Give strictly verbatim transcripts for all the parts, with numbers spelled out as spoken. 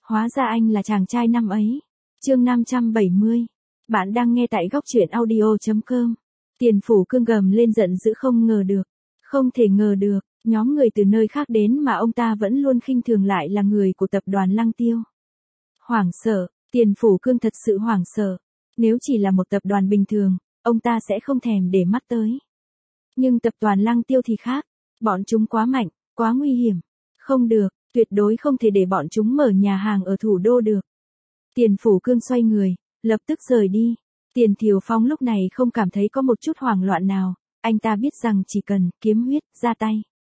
Hóa ra anh là chàng trai năm ấy. Chương năm trăm bảy mươi. Bạn đang nghe tại góc truyện audio chấm com. Tiền Phủ Cương gầm lên giận dữ, không ngờ được. Không thể ngờ được, nhóm người từ nơi khác đến mà ông ta vẫn luôn khinh thường lại là người của tập đoàn Lăng Tiêu. Hoảng sợ, Tiền Phủ Cương thật sự hoảng sợ. Nếu chỉ là một tập đoàn bình thường, ông ta sẽ không thèm để mắt tới. Nhưng tập đoàn Lăng Tiêu thì khác. Bọn chúng quá mạnh, quá nguy hiểm. Không được, tuyệt đối không thể để bọn chúng mở nhà hàng ở thủ đô được. Tiền Phủ Cương xoay người, lập tức rời đi. Tiền Thiều Phong lúc này không cảm thấy có một chút hoảng loạn nào, anh ta biết rằng chỉ cần kiếm huyết ra tay,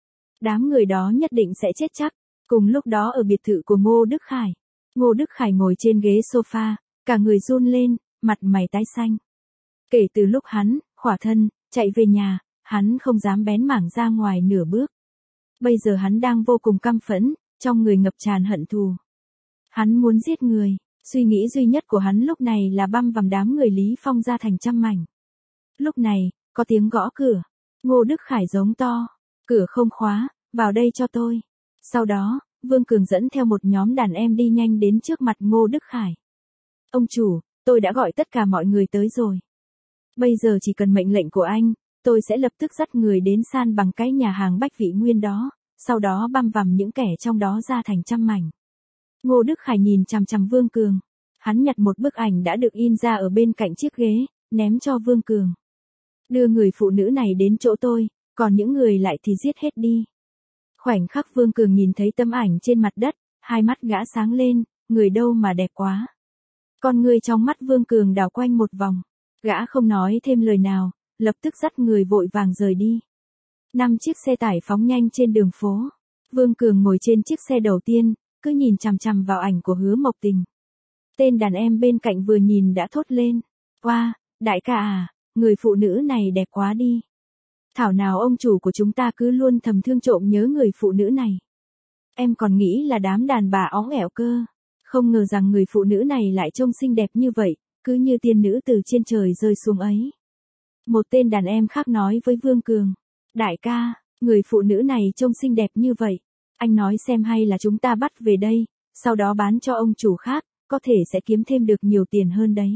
đám người đó nhất định sẽ chết chắc. Cùng lúc đó ở biệt thự của Ngô Đức Khải, Ngô Đức Khải ngồi trên ghế sofa, cả người run lên, mặt mày tái xanh. Kể từ lúc hắn, khỏa thân, chạy về nhà, hắn không dám bén mảng ra ngoài nửa bước. Bây giờ hắn đang vô cùng căm phẫn, trong người ngập tràn hận thù. Hắn muốn giết người, suy nghĩ duy nhất của hắn lúc này là băm vằm đám người Lý Phong ra thành trăm mảnh. Lúc này, có tiếng gõ cửa. Ngô Đức Khải giống to, cửa không khóa, vào đây cho tôi. Sau đó, Vương Cường dẫn theo một nhóm đàn em đi nhanh đến trước mặt Ngô Đức Khải. Ông chủ, tôi đã gọi tất cả mọi người tới rồi. Bây giờ chỉ cần mệnh lệnh của anh, tôi sẽ lập tức dắt người đến san bằng cái nhà hàng Bách Vị Nguyên đó, sau đó băm vằm những kẻ trong đó ra thành trăm mảnh. Ngô Đức Khải nhìn chằm chằm Vương Cường. Hắn nhặt một bức ảnh đã được in ra ở bên cạnh chiếc ghế, ném cho Vương Cường. Đưa người phụ nữ này đến chỗ tôi, còn những người lại thì giết hết đi. Khoảnh khắc Vương Cường nhìn thấy tấm ảnh trên mặt đất, hai mắt gã sáng lên, người đâu mà đẹp quá. Con người trong mắt Vương Cường đảo quanh một vòng. Gã không nói thêm lời nào, lập tức dắt người vội vàng rời đi. Năm chiếc xe tải phóng nhanh trên đường phố. Vương Cường ngồi trên chiếc xe đầu tiên, cứ nhìn chằm chằm vào ảnh của Hứa Mộc Tình. Tên đàn em bên cạnh vừa nhìn đã thốt lên. Oa, đại ca à, người phụ nữ này đẹp quá đi. Thảo nào ông chủ của chúng ta cứ luôn thầm thương trộm nhớ người phụ nữ này. Em còn nghĩ là đám đàn bà óng ẻo cơ. Không ngờ rằng người phụ nữ này lại trông xinh đẹp như vậy, cứ như tiên nữ từ trên trời rơi xuống ấy. Một tên đàn em khác nói với Vương Cường. Đại ca, người phụ nữ này trông xinh đẹp như vậy. Anh nói xem hay là chúng ta bắt về đây, sau đó bán cho ông chủ khác, có thể sẽ kiếm thêm được nhiều tiền hơn đấy.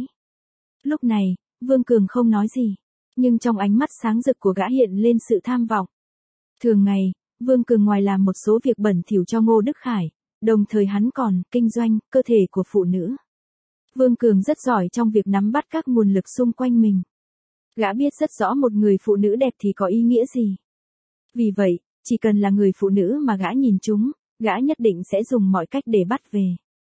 Lúc này, Vương Cường không nói gì, nhưng trong ánh mắt sáng rực của gã hiện lên sự tham vọng. Thường ngày, Vương Cường ngoài làm một số việc bẩn thỉu cho Ngô Đức Khải, đồng thời hắn còn kinh doanh cơ thể của phụ nữ. Vương Cường rất giỏi trong việc nắm bắt các nguồn lực xung quanh mình. Gã biết rất rõ một người phụ nữ đẹp thì có ý nghĩa gì. Vì vậy, chỉ cần là người phụ nữ mà gã nhìn chúng, gã nhất định sẽ dùng mọi cách để bắt về.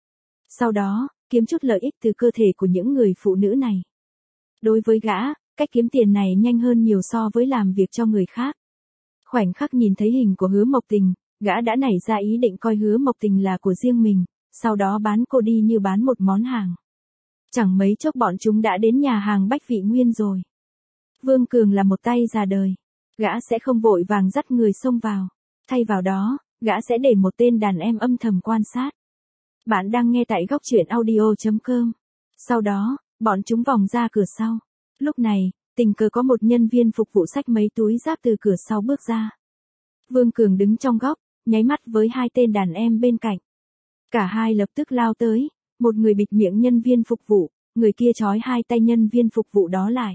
Sau đó, kiếm chút lợi ích từ cơ thể của những người phụ nữ này. Đối với gã, cách kiếm tiền này nhanh hơn nhiều so với làm việc cho người khác. Khoảnh khắc nhìn thấy hình của Hứa Mộc Tình, gã đã nảy ra ý định coi Hứa Mộc Tình là của riêng mình, sau đó bán cô đi như bán một món hàng. Chẳng mấy chốc bọn chúng đã đến nhà hàng Bách Vị Nguyên rồi. Vương Cường là một tay già đời. Gã sẽ không vội vàng dắt người xông vào. Thay vào đó, gã sẽ để một tên đàn em âm thầm quan sát. Bạn đang nghe tại góc truyện audio chấm com. Sau đó, bọn chúng vòng ra cửa sau. Lúc này, tình cờ có một nhân viên phục vụ xách mấy túi giáp từ cửa sau bước ra. Vương Cường đứng trong góc, nháy mắt với hai tên đàn em bên cạnh. Cả hai lập tức lao tới, một người bịt miệng nhân viên phục vụ, người kia trói hai tay nhân viên phục vụ đó lại.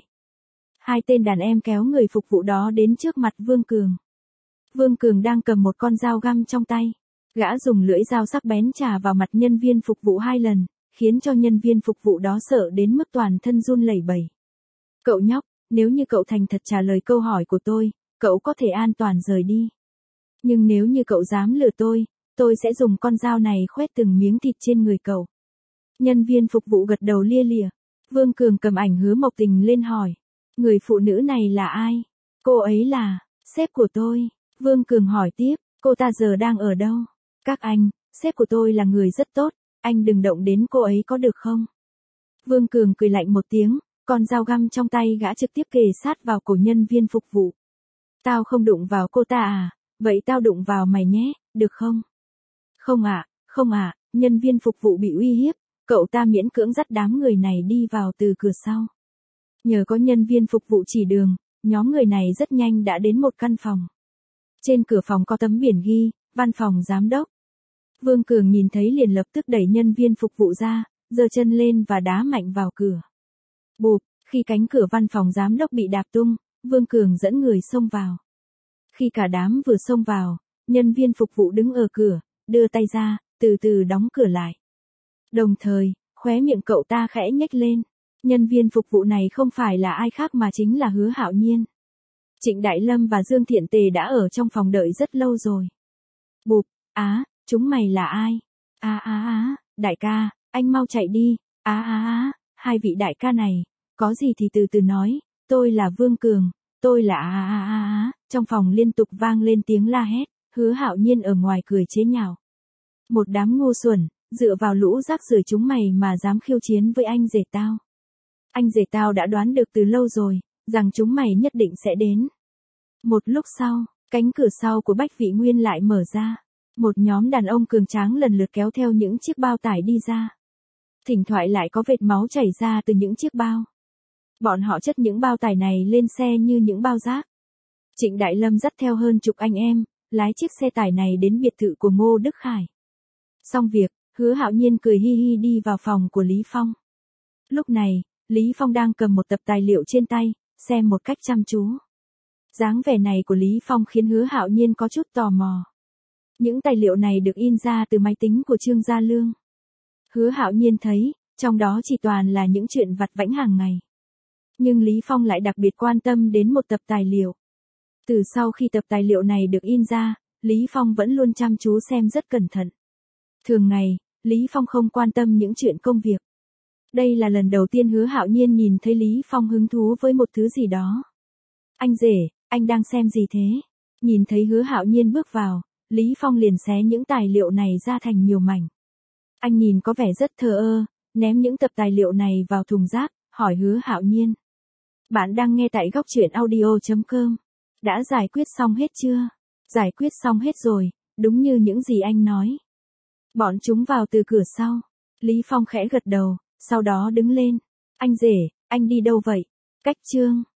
Hai tên đàn em kéo người phục vụ đó đến trước mặt Vương Cường. Vương Cường đang cầm một con dao găm trong tay. Gã dùng lưỡi dao sắc bén chà vào mặt nhân viên phục vụ hai lần, khiến cho nhân viên phục vụ đó sợ đến mức toàn thân run lẩy bẩy. Cậu nhóc, nếu như cậu thành thật trả lời câu hỏi của tôi, cậu có thể an toàn rời đi. Nhưng nếu như cậu dám lừa tôi, tôi sẽ dùng con dao này khoét từng miếng thịt trên người cậu. Nhân viên phục vụ gật đầu lia lịa. Vương Cường cầm ảnh Hứa Mộc Tình lên hỏi. Người phụ nữ này là ai? Cô ấy là sếp của tôi. Vương Cường hỏi tiếp, cô ta giờ đang ở đâu? Các anh, sếp của tôi là người rất tốt, anh đừng động đến cô ấy có được không? Vương Cường cười lạnh một tiếng, con dao găm trong tay gã trực tiếp kề sát vào cổ nhân viên phục vụ. Tao không đụng vào cô ta à, vậy tao đụng vào mày nhé, được không? Không ạ, à, không ạ, à, nhân viên phục vụ bị uy hiếp, cậu ta miễn cưỡng dắt đám người này đi vào từ cửa sau. Nhờ có nhân viên phục vụ chỉ đường, nhóm người này rất nhanh đã đến một căn phòng. Trên cửa phòng có tấm biển ghi, văn phòng giám đốc. Vương Cường nhìn thấy liền lập tức đẩy nhân viên phục vụ ra, giơ chân lên và đá mạnh vào cửa. Bụp, khi cánh cửa văn phòng giám đốc bị đạp tung, Vương Cường dẫn người xông vào. Khi cả đám vừa xông vào, nhân viên phục vụ đứng ở cửa, đưa tay ra, từ từ đóng cửa lại. Đồng thời, khóe miệng cậu ta khẽ nhếch lên. Nhân viên phục vụ này không phải là ai khác mà chính là Hứa Hạo Nhiên. Trịnh Đại Lâm và Dương Thiện Tề đã ở trong phòng đợi rất lâu rồi. Bụp, á, chúng mày là ai? Á á á, đại ca, anh mau chạy đi. Á á á, hai vị đại ca này, có gì thì từ từ nói, tôi là Vương Cường, tôi là á á á á. Trong phòng liên tục vang lên tiếng la hét, Hứa Hạo Nhiên ở ngoài cười chế nhạo. Một đám ngu xuẩn, dựa vào lũ rác rưởi chúng mày mà dám khiêu chiến với anh rể tao. Anh rể tao đã đoán được từ lâu rồi, rằng chúng mày nhất định sẽ đến. Một lúc sau, cánh cửa sau của Bách Vị Nguyên lại mở ra. Một nhóm đàn ông cường tráng lần lượt kéo theo những chiếc bao tải đi ra. Thỉnh thoảng lại có vệt máu chảy ra từ những chiếc bao. Bọn họ chất những bao tải này lên xe như những bao rác. Trịnh Đại Lâm dắt theo hơn chục anh em, lái chiếc xe tải này đến biệt thự của Ngô Đức Khải. Xong việc, Hứa Hạo Nhiên cười hi hi đi vào phòng của Lý Phong. Lúc này, Lý Phong đang cầm một tập tài liệu trên tay, xem một cách chăm chú. Dáng vẻ này của Lý Phong khiến Hứa Hạo Nhiên có chút tò mò. Những tài liệu này được in ra từ máy tính của Trương Gia Lương. Hứa Hạo Nhiên thấy, trong đó chỉ toàn là những chuyện vặt vãnh hàng ngày. Nhưng Lý Phong lại đặc biệt quan tâm đến một tập tài liệu. Từ sau khi tập tài liệu này được in ra, Lý Phong vẫn luôn chăm chú xem rất cẩn thận. Thường ngày, Lý Phong không quan tâm những chuyện công việc. Đây là lần đầu tiên Hứa Hạo Nhiên nhìn thấy Lý Phong hứng thú với một thứ gì đó. Anh rể, anh đang xem gì thế? Nhìn thấy Hứa Hạo Nhiên bước vào, Lý Phong liền xé những tài liệu này ra thành nhiều mảnh. Anh nhìn có vẻ rất thờ ơ, ném những tập tài liệu này vào thùng rác, hỏi Hứa Hạo Nhiên. Bạn đang nghe tại góc truyện audio chấm com. Đã giải quyết xong hết chưa? Giải quyết xong hết rồi, đúng như những gì anh nói. Bọn chúng vào từ cửa sau. Lý Phong khẽ gật đầu, sau đó đứng lên. Anh rể, anh đi đâu vậy? Cách chương.